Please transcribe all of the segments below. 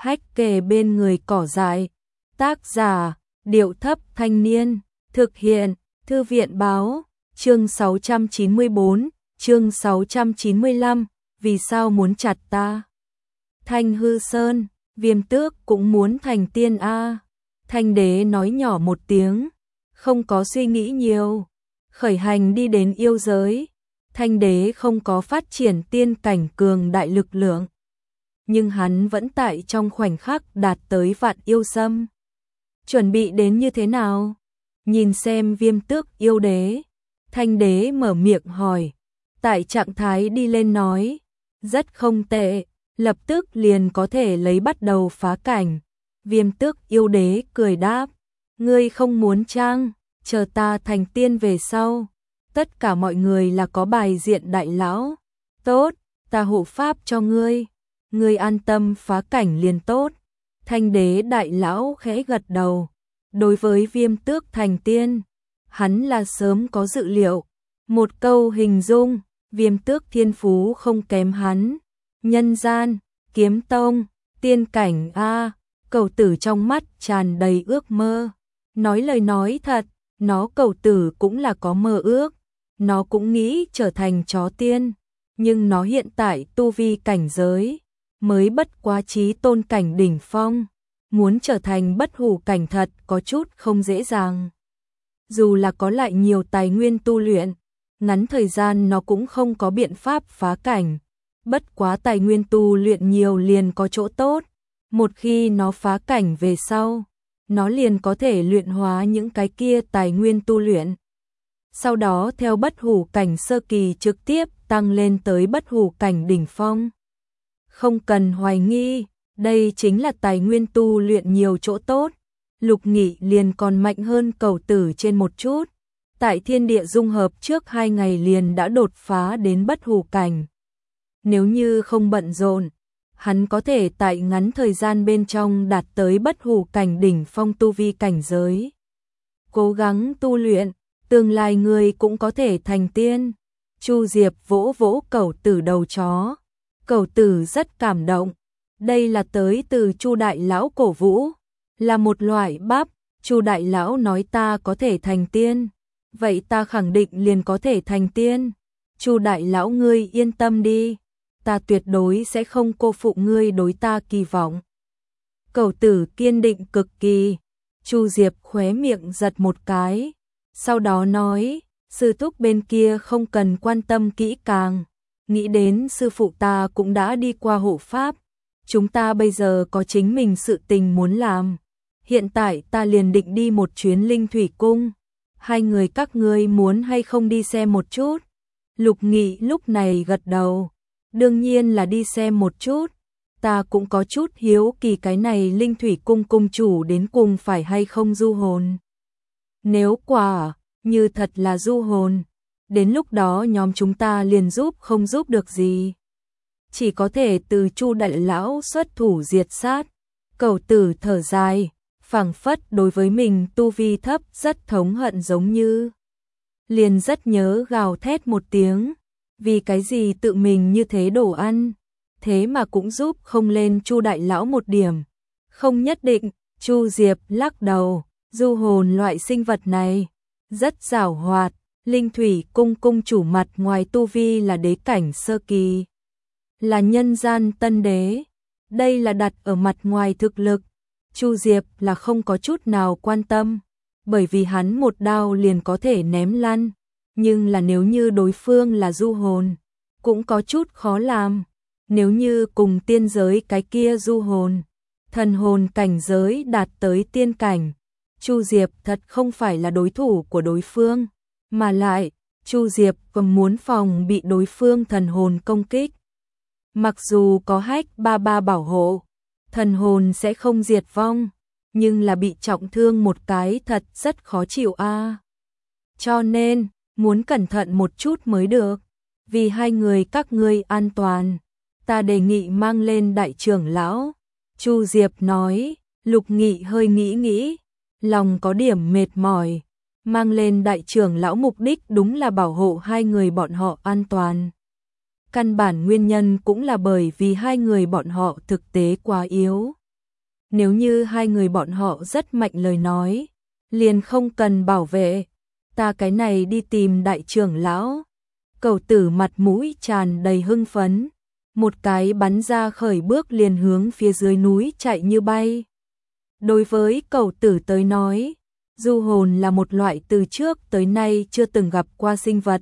hách kề bên người cỏ dại. Tác giả, Điệu Thấp Thanh Niên. Thực hiện, Thư viện Báo. Chương 694, chương 695, vì sao muốn chặt ta? Thanh Hư Sơn, Viêm Tước cũng muốn thành tiên a. Thanh Đế nói nhỏ một tiếng, không có suy nghĩ nhiều, khởi hành đi đến yêu giới. Thanh Đế không có phát triển tiên cảnh cường đại lực lượng, nhưng hắn vẫn tại trong khoảnh khắc đạt tới vạn yêu sâm. Chuẩn bị đến như thế nào? Nhìn xem Viêm Tước yêu đế, Thanh Đế mở miệng hỏi. Tại trạng thái đi lên nói, rất không tệ, lập tức liền có thể lấy bắt đầu phá cảnh. Viêm Tước yêu đế cười đáp, ngươi không muốn chăng, chờ ta thành tiên về sau. Tất cả mọi người là có bài diện đại lão. Tốt, ta hộ pháp cho ngươi. Ngươi an tâm phá cảnh liền tốt. Thanh Đế đại lão khẽ gật đầu. Đối với Viêm Tước thành tiên, hắn là sớm có dự liệu. Một câu hình dung, Viêm Tước thiên phú không kém hắn. Nhân gian, kiếm tông, tiên cảnh a. Cầu tử trong mắt tràn đầy ước mơ. Nói lời nói thật, nó cầu tử cũng là có mơ ước. Nó cũng nghĩ trở thành chó tiên, nhưng nó hiện tại tu vi cảnh giới mới bất quá chí tôn cảnh đỉnh phong, muốn trở thành bất hủ cảnh thật có chút không dễ dàng. Dù là có lại nhiều tài nguyên tu luyện, ngắn thời gian nó cũng không có biện pháp phá cảnh. Bất quá tài nguyên tu luyện nhiều liền có chỗ tốt, một khi nó phá cảnh về sau, nó liền có thể luyện hóa những cái kia tài nguyên tu luyện. Sau đó theo bất hủ cảnh sơ kỳ trực tiếp tăng lên tới bất hủ cảnh đỉnh phong. Không cần hoài nghi, đây chính là tài nguyên tu luyện nhiều chỗ tốt. Lục Nghị liền còn mạnh hơn cầu tử trên một chút. Tại thiên địa dung hợp trước 2 ngày liền đã đột phá đến bất hủ cảnh. Nếu như không bận rộn, hắn có thể tại ngắn thời gian bên trong đạt tới bất hủ cảnh đỉnh phong tu vi cảnh giới. Cố gắng tu luyện, tương lai người cũng có thể thành tiên. Chu Diệp vỗ vỗ Cẩu Tử đầu chó. Cẩu Tử rất cảm động. Đây là tới từ Chu đại lão cổ vũ, là một loại bắp. Chu đại lão nói ta có thể thành tiên, vậy ta khẳng định liền có thể thành tiên. Chu đại lão ngươi yên tâm đi, ta tuyệt đối sẽ không cô phụ ngươi đối ta kỳ vọng. Cẩu Tử kiên định cực kỳ. Chu Diệp khóe miệng giật một cái. Sau đó nói, sư thúc bên kia không cần quan tâm kỹ càng. Nghĩ đến sư phụ ta cũng đã đi qua hộ pháp. Chúng ta bây giờ có chính mình sự tình muốn làm. Hiện tại ta liền định đi một chuyến Linh Thủy Cung. Hai người các ngươi muốn hay không đi xem một chút? Lục Nghị lúc này gật đầu. Đương nhiên là đi xem một chút. Ta cũng có chút hiếu kỳ cái này Linh Thủy Cung cung chủ đến cùng phải hay không du hồn. Nếu quả như thật là du hồn, đến lúc đó nhóm chúng ta liền giúp không giúp được gì. Chỉ có thể từ Chu đại lão xuất thủ diệt sát. Cẩu Tử thở dài, phảng phất đối với mình tu vi thấp rất thống hận giống như. Liền rất nhớ gào thét một tiếng, vì cái gì tự mình như thế đồ ăn, thế mà cũng giúp không lên Chu đại lão một điểm. Không nhất định, Chu Diệp lắc đầu, du hồn loại sinh vật này rất giàu hoạt. Linh Thủy Cung cung chủ mặt ngoài tu vi là đế cảnh sơ kỳ, là nhân gian tân đế. Đây là đặt ở mặt ngoài thực lực. Chu Diệp là không có chút nào quan tâm, bởi vì hắn một đao liền có thể ném lăn. Nhưng là nếu như đối phương là du hồn, cũng có chút khó làm. Nếu như cùng tiên giới cái kia du hồn, thần hồn cảnh giới đạt tới tiên cảnh, Chu Diệp thật không phải là đối thủ của đối phương. Mà lại, Chu Diệp còn muốn phòng bị đối phương thần hồn công kích. Mặc dù có hách ba ba bảo hộ, thần hồn sẽ không diệt vong, nhưng là bị trọng thương một cái thật rất khó chịu a. Cho nên, muốn cẩn thận một chút mới được. Vì hai người các ngươi an toàn, ta đề nghị mang lên đại trưởng lão. Chu Diệp nói. Lục Nghị hơi nghĩ, lòng có điểm mệt mỏi. Mang lên đại trưởng lão mục đích đúng là bảo hộ hai người bọn họ an toàn. Căn bản nguyên nhân cũng là bởi vì hai người bọn họ thực tế quá yếu. nếu như hai người bọn họ rất mạnh lời nói, liền không cần bảo vệ, ta cái này đi tìm đại trưởng lão. Cẩu tử mặt mũi tràn đầy hưng phấn, một cái bắn ra khởi bước liền hướng phía dưới núi chạy như bay. Đối với cẩu tử tới nói, du hồn là một loại từ trước tới nay chưa từng gặp qua sinh vật.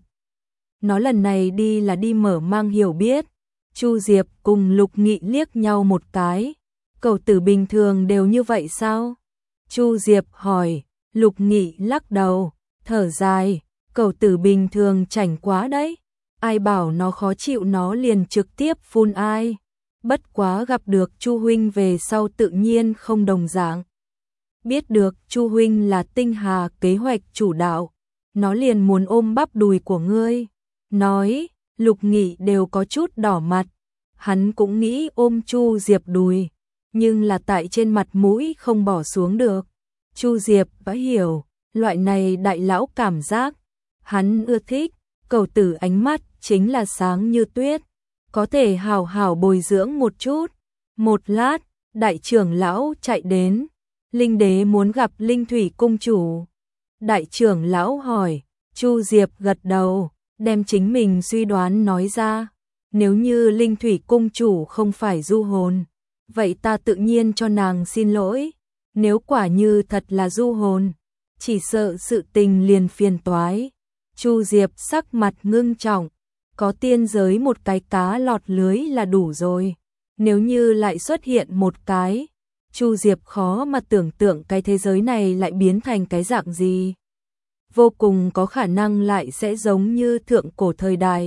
Nó lần này đi là đi mở mang hiểu biết. Chu Diệp cùng Lục Nghị liếc nhau một cái. Cẩu tử bình thường đều như vậy sao? Chu Diệp hỏi. Lục Nghị lắc đầu, thở dài. Cẩu tử bình thường chảnh quá đấy. Ai bảo nó khó chịu nó liền trực tiếp phun ai. Bất quá gặp được Chu huynh về sau tự nhiên không đồng dạng. Biết được Chu huynh là tinh hà kế hoạch chủ đạo, nó liền muốn ôm bắp đùi của ngươi. Nói, Lục Nghị đều có chút đỏ mặt. Hắn cũng nghĩ ôm Chu Diệp đùi, nhưng là tại trên mặt mũi không bỏ xuống được. Chu Diệp đã hiểu, loại này đại lão cảm giác. Hắn ưa thích, cẩu tử ánh mắt chính là sáng như tuyết. Có thể hào hào bồi dưỡng một chút. Một lát, đại trưởng lão chạy đến. Linh đế muốn gặp Linh Thủy cung chủ. Đại trưởng lão hỏi, Chu Diệp gật đầu, đem chính mình suy đoán nói ra. Nếu như Linh Thủy cung chủ không phải du hồn, vậy ta tự nhiên cho nàng xin lỗi. Nếu quả như thật là du hồn, chỉ sợ sự tình liền phiền toái. Chu Diệp sắc mặt ngưng trọng, có tiên giới một cái cá lọt lưới là đủ rồi. Nếu như lại xuất hiện một cái, Chu Diệp khó mà tưởng tượng cái thế giới này lại biến thành cái dạng gì. Vô cùng có khả năng lại sẽ giống như thượng cổ thời đại.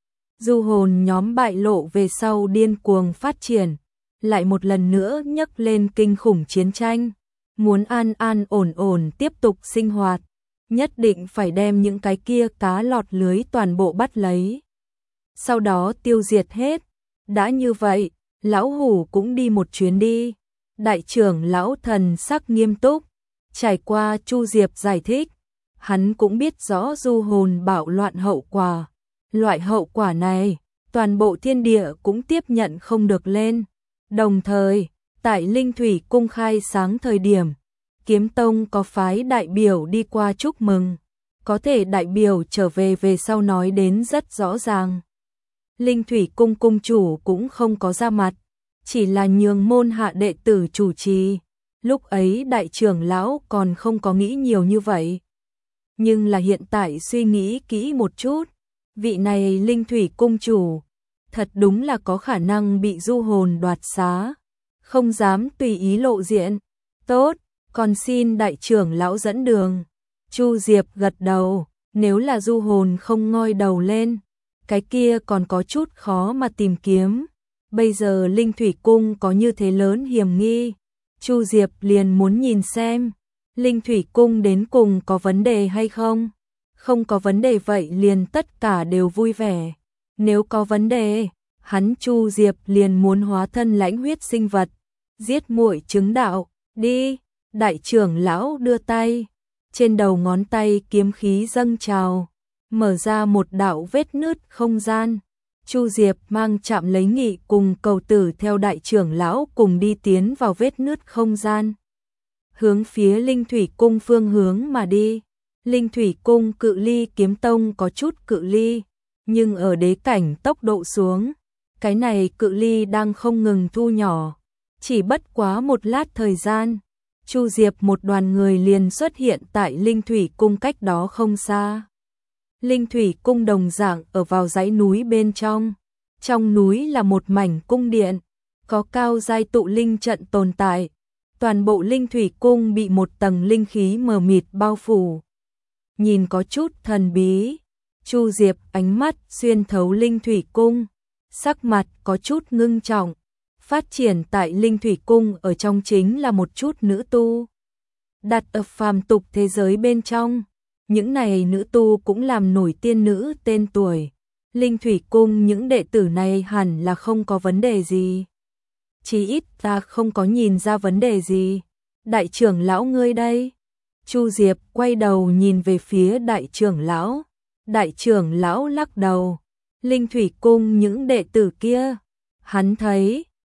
Du hồn nhóm bại lộ về sau điên cuồng phát triển, lại một lần nữa nhấc lên kinh khủng chiến tranh. Muốn an an ổn ổn tiếp tục sinh hoạt, nhất định phải đem những cái kia cá lọt lưới toàn bộ bắt lấy. Sau đó tiêu diệt hết. Đã như vậy, lão hủ cũng đi một chuyến đi. Đại trưởng lão thần sắc nghiêm túc, trải qua Chu Diệp giải thích, hắn cũng biết rõ du hồn bạo loạn hậu quả. Loại hậu quả này, toàn bộ thiên địa cũng tiếp nhận không được lên. Đồng thời, tại Linh Thủy cung khai sáng thời điểm, Kiếm Tông có phái đại biểu đi qua chúc mừng. Có thể đại biểu trở về sau nói đến rất rõ ràng. Linh Thủy cung cung chủ cũng không có ra mặt, chỉ là nhường môn hạ đệ tử chủ trì. Lúc ấy đại trưởng lão còn không có nghĩ nhiều như vậy. Nhưng là hiện tại suy nghĩ kỹ một chút, vị này Linh Thủy cung chủ, thật đúng là có khả năng bị du hồn đoạt xá, không dám tùy ý lộ diện. Tốt, còn xin đại trưởng lão dẫn đường. Chu Diệp gật đầu, nếu là du hồn không ngoi đầu lên, cái kia còn có chút khó mà tìm kiếm. Bây giờ Linh Thủy cung có như thế lớn hiểm nghi, Chu Diệp liền muốn nhìn xem Linh Thủy cung đến cùng có vấn đề hay không. Không có vấn đề vậy liền tất cả đều vui vẻ. Nếu có vấn đề, hắn Chu Diệp liền muốn hóa thân lãnh huyết sinh vật, giết muội chứng đạo. Đi. Đại trưởng lão đưa tay, trên đầu ngón tay kiếm khí dâng trào, mở ra một đạo vết nứt không gian. Chu Diệp mang chạm lấy Nghị cùng Cẩu tử theo đại trưởng lão cùng đi tiến vào vết nứt không gian, hướng phía Linh Thủy cung phương hướng mà đi. Linh Thủy cung cự ly Kiếm Tông có chút cự ly, nhưng ở đế cảnh tốc độ xuống, cái này cự ly đang không ngừng thu nhỏ. Chỉ bất quá một lát thời gian, Chu Diệp một đoàn người liền xuất hiện tại Linh Thủy cung cách đó không xa. Linh Thủy cung đồng dạng ở vào dãy núi bên trong. Trong núi là một mảnh cung điện, có cao giai tụ linh trận tồn tại. Toàn bộ Linh Thủy cung bị một tầng linh khí mờ mịt bao phủ, nhìn có chút thần bí. Chu Diệp ánh mắt xuyên thấu Linh Thủy cung, sắc mặt có chút ngưng trọng. Phát triển tại Linh Thủy cung ở trong chính là một chút nữ tu, đặt ở phàm tục thế giới bên trong. Những này nữ tu cũng làm nổi tiên nữ tên tuổi. Linh Thủy cung những đệ tử này hẳn là không có vấn đề gì. Chỉ ít ta không có nhìn ra vấn đề gì. Đại trưởng lão ngươi đây. Chu Diệp quay đầu nhìn về phía đại trưởng lão. Đại trưởng lão lắc đầu. Linh Thủy cung những đệ tử kia, hắn thấy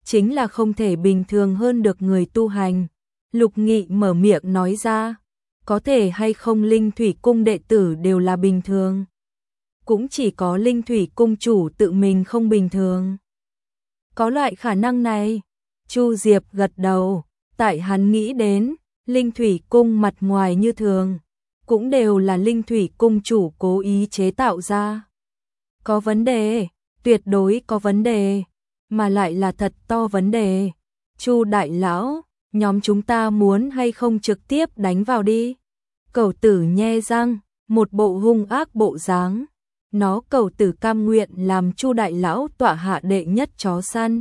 chính là không thể bình thường hơn được người tu hành. Lục Nghị mở miệng nói ra, có thể hay không Linh Thủy Cung đệ tử đều là bình thường. Cũng chỉ có Linh Thủy Cung chủ tự mình không bình thường. Có loại khả năng này. Chu Diệp gật đầu, tại hắn nghĩ đến, Linh Thủy Cung mặt ngoài như thường, cũng đều là Linh Thủy Cung chủ cố ý chế tạo ra. Có vấn đề, tuyệt đối có vấn đề, mà lại là thật to vấn đề. Chu đại lão, nhóm chúng ta muốn hay không trực tiếp đánh vào đi. Cẩu tử nhe răng, một bộ hung ác bộ dáng. Nó cẩu tử cam nguyện làm Chu đại lão tọa hạ đệ nhất chó săn.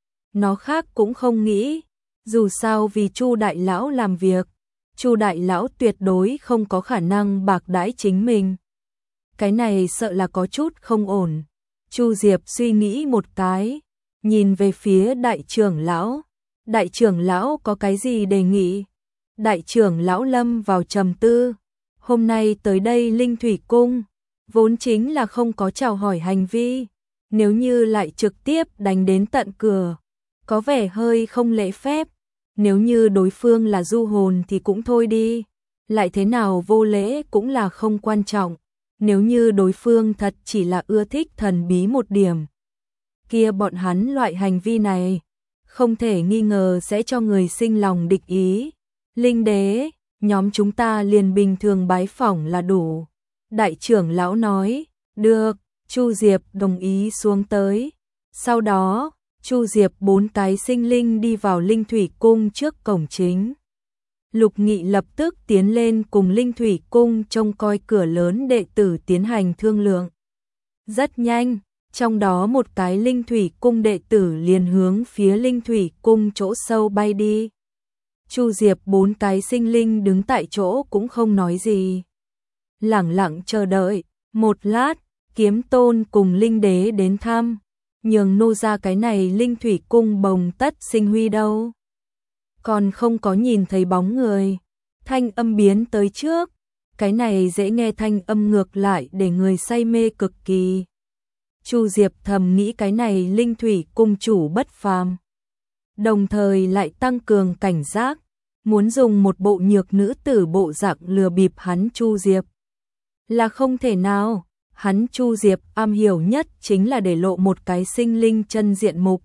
Nó khác cũng không nghĩ, dù sao vì Chu đại lão làm việc, Chu đại lão tuyệt đối không có khả năng bạc đãi chính mình. Cái này sợ là có chút không ổn. Chu Diệp suy nghĩ một cái, nhìn về phía đại trưởng lão. Đại trưởng lão có cái gì đề nghị? Đại trưởng lão lâm vào trầm tư. Hôm nay tới đây Linh Thủy Cung, vốn chính là không có chào hỏi hành vi. Nếu như lại trực tiếp đánh đến tận cửa, có vẻ hơi không lễ phép. Nếu như đối phương là du hồn thì cũng thôi đi. Lại thế nào vô lễ cũng là không quan trọng. Nếu như đối phương thật chỉ là ưa thích thần bí một điểm, kia bọn hắn loại hành vi này không thể nghi ngờ sẽ cho người sinh lòng địch ý. Linh đế, nhóm chúng ta liền bình thường bái phỏng là đủ. Đại trưởng lão nói, được, Chu Diệp đồng ý xuống tới. Sau đó, Chu Diệp 4 cái sinh linh đi vào Linh Thủy Cung trước cổng chính. Lục Nghị lập tức tiến lên cùng Linh Thủy Cung trông coi cửa lớn đệ tử tiến hành thương lượng. Rất nhanh, trong đó một cái Linh Thủy Cung đệ tử liền hướng phía Linh Thủy Cung chỗ sâu bay đi. Chu Diệp 4 cái sinh linh đứng tại chỗ cũng không nói gì. Lẳng lặng chờ đợi, một lát, Kiếm Tôn cùng Linh Đế đến thăm, nhường nô ra cái này Linh Thủy Cung bồng tất sinh huy đâu. Còn không có nhìn thấy bóng người, thanh âm biến tới trước, cái này dễ nghe thanh âm ngược lại để người say mê cực kỳ. Chu Diệp thầm nghĩ cái này Linh Thủy Cung chủ bất phàm, đồng thời lại tăng cường cảnh giác, muốn dùng một bộ nhược nữ tử bộ dạng lừa bịp hắn Chu Diệp. Là không thể nào, hắn Chu Diệp am hiểu nhất chính là để lộ một cái sinh linh chân diện mục.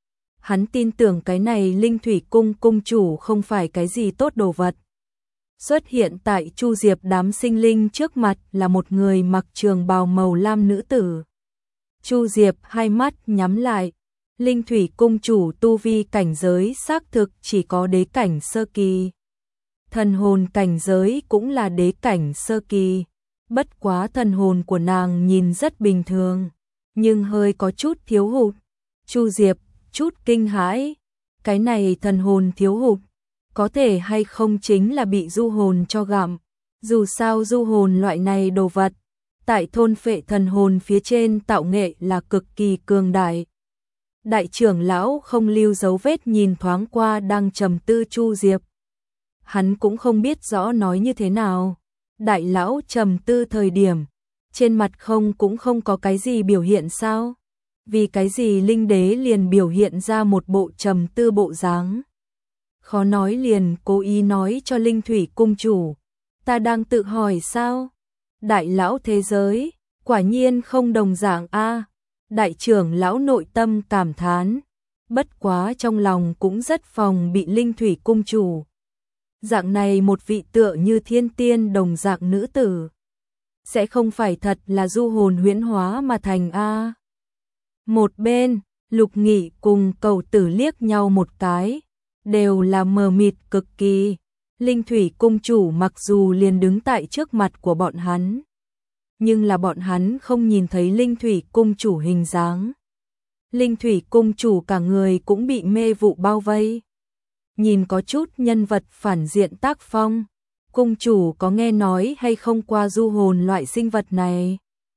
Hắn tin tưởng cái này Linh Thủy Cung cung chủ không phải cái gì tốt đồ vật. Xuất hiện tại Chu Diệp đám sinh linh trước mặt là một người mặc trường bào màu lam nữ tử. Chu Diệp hai mắt nhắm lại, Linh Thủy Cung chủ tu vi cảnh giới xác thực chỉ có đế cảnh sơ kỳ. Thần hồn cảnh giới cũng là đế cảnh sơ kỳ, bất quá thần hồn của nàng nhìn rất bình thường, nhưng hơi có chút thiếu hụt. Chu Diệp chút kinh hãi, cái này thần hồn thiếu hụt, có thể hay không chính là bị du hồn cho gặm. Dù sao du hồn loại này đồ vật, tại thôn phệ thần hồn phía trên tạo nghệ là cực kỳ cường đại. Đại trưởng lão không lưu dấu vết nhìn thoáng qua đang trầm tư Chu Diệp. Hắn cũng không biết rõ nói như thế nào. Đại lão trầm tư thời điểm, trên mặt cũng không có cái gì biểu hiện sao? Vì cái gì Linh Đế liền biểu hiện ra một bộ trầm tư bộ dáng? Khó nói liền cố ý nói cho Linh Thủy Cung chủ. Ta đang tự hỏi sao? Đại lão thế giới, quả nhiên không đồng dạng a. Đại trưởng lão nội tâm cảm thán, bất quá trong lòng cũng rất phòng bị Linh Thủy Cung chủ. Dạng này một vị tựa như thiên tiên đồng dạng nữ tử, sẽ không phải thật là du hồn huyễn hóa mà thành a. Một bên, Lục Nghị cùng Cẩu Tử liếc nhau một cái, đều là mờ mịt cực kỳ. Linh Thủy Cung chủ mặc dù liền đứng tại trước mặt của bọn hắn, nhưng là bọn hắn không nhìn thấy Linh Thủy Cung chủ hình dáng. Linh Thủy Cung chủ cả người cũng bị mê vụ bao vây. Nhìn có chút nhân vật phản diện tác phong, cung chủ có nghe nói hay không qua du hồn loại sinh vật này?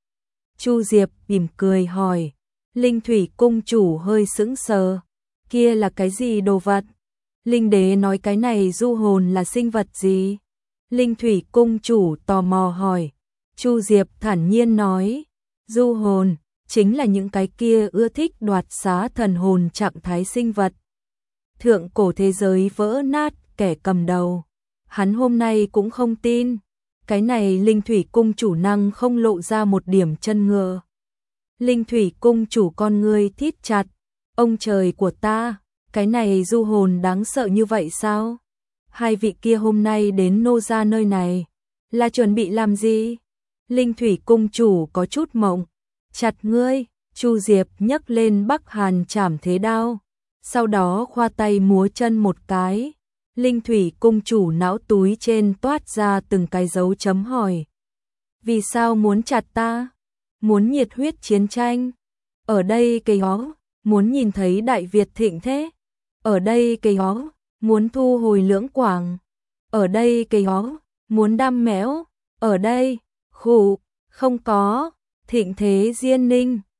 Chu Diệp mỉm cười hỏi. Linh Thủy Cung chủ hơi sững sờ, kia là cái gì đồ vật? Linh Đế nói cái này du hồn là sinh vật gì? Linh Thủy Cung chủ tò mò hỏi. Chu Diệp thản nhiên nói, du hồn, chính là những cái kia ưa thích đoạt xá thần hồn trạng thái sinh vật. Thượng cổ thế giới vỡ nát, kẻ cầm đầu. Hắn hôm nay cũng không tin. Cái này linh thủy cung chủ năng không lộ ra một điểm chân ngựa. Linh thủy cung chủ con ngươi thít chặt. Ông trời của ta, cái này du hồn đáng sợ như vậy sao? Hai vị kia hôm nay đến nô gia nơi này, là chuẩn bị làm gì? Linh thủy cung chủ có chút mộng. Chặt ngươi, Chu Diệp nhấc lên Bắc Hàn Trảm Thế Đao, sau đó khoa tay múa chân một cái. Linh thủy cung chủ não túi trên toát ra từng cái dấu chấm hỏi. Vì sao muốn chặt ta? Muốn nhiệt huyết chiến tranh? Ở đây cây hó, muốn nhìn thấy Đại Việt thịnh thế? Ở đây cây hó, muốn thu hồi Lưỡng Quảng? Ở đây cây hó, muốn đam mẽo? Ở đây, khụ, không có, thịnh thế Diên Ninh.